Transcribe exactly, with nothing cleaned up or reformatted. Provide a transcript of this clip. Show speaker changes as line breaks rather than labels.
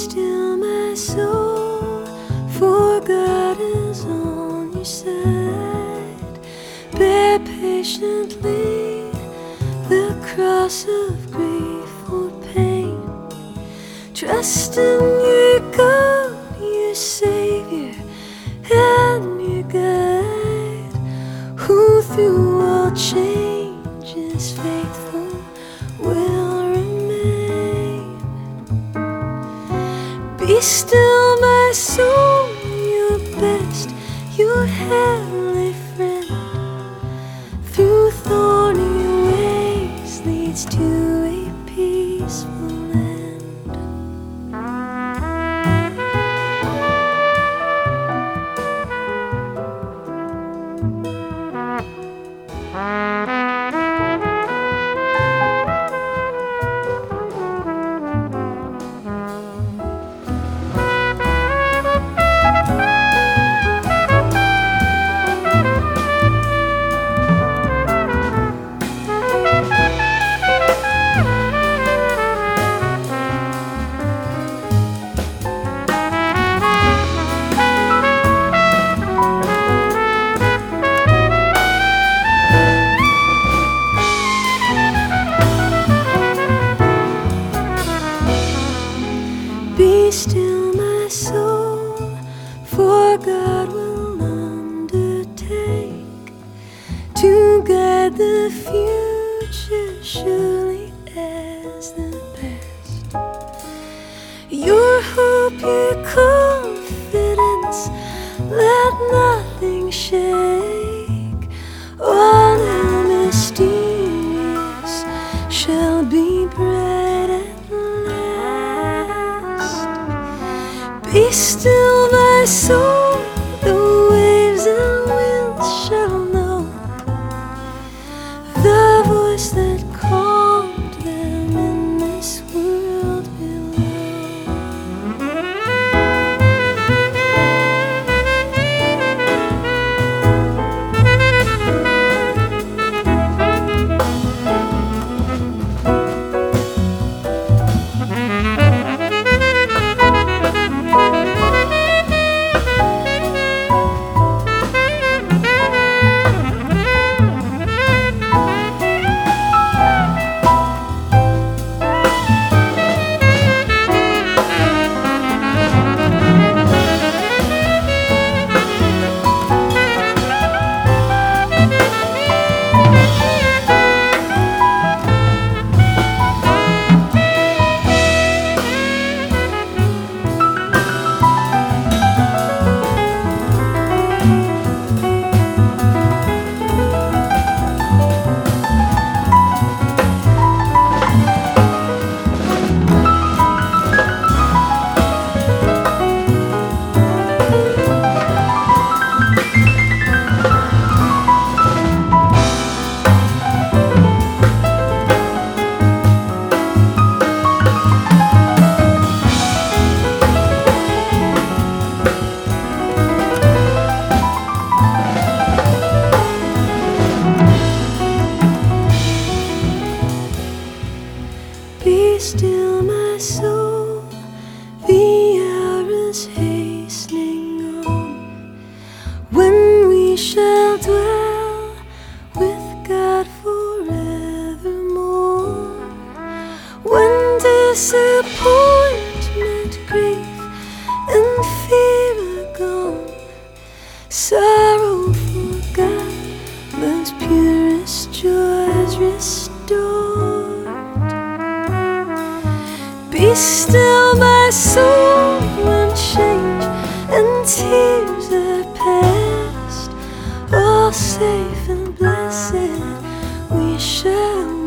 still, my soul, for God is on your side. Bear patiently the cross of grief or pain. Trust in your God, your Savior and your guide, who through all changes faithful will remain. Be still, my soul, your best, your heavenly friend, through thorny ways leads to a peaceful end. Be still, my soul, for God will undertake to guide the future surely as the past. Your hope, your confidence, let nothing shake. All the mysterious shall be bright at last. Be still, my soul, the waves and winds shall know the voice that called them in this world below. Be still, my soul, the hour is hastening on, when we shall dwell with God forevermore. When disappointment, grief, and fear are gone, sorrow forgot, love's purest joys restored. Be still, my soul, when change and tears are past, all safe and blessed we shall